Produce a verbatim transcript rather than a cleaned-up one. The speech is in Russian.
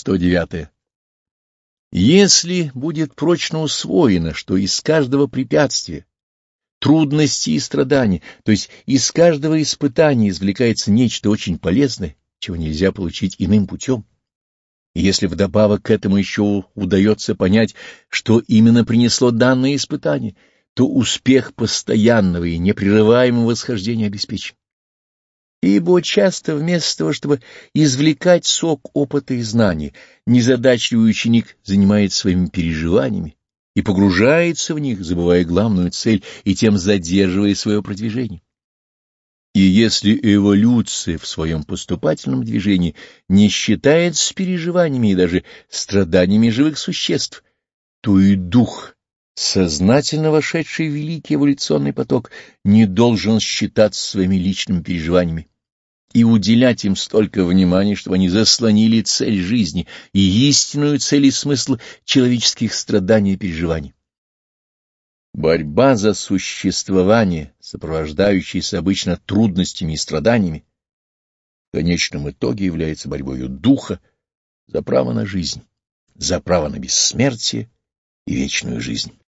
сто девять. Если будет прочно усвоено, что из каждого препятствия, трудности и страданий, то есть из каждого испытания извлекается нечто очень полезное, чего нельзя получить иным путем, и если вдобавок к этому еще удается понять, что именно принесло данное испытание, то успех постоянного и непрерываемого восхождения обеспечен. Ибо часто вместо того, чтобы извлекать сок опыта и знаний, незадачливый ученик занимается своими переживаниями и погружается в них, забывая главную цель и тем задерживая свое продвижение. И если эволюция в своем поступательном движении не считается с переживаниями и даже страданиями живых существ, то и дух, сознательно вошедший в великий эволюционный поток, не должен считаться своими личными переживаниями и уделять им столько внимания, чтобы они заслонили цель жизни и истинную цель и смысл человеческих страданий и переживаний. Борьба за существование, сопровождающаяся обычно трудностями и страданиями, в конечном итоге является борьбою духа за право на жизнь, за право на бессмертие и вечную жизнь.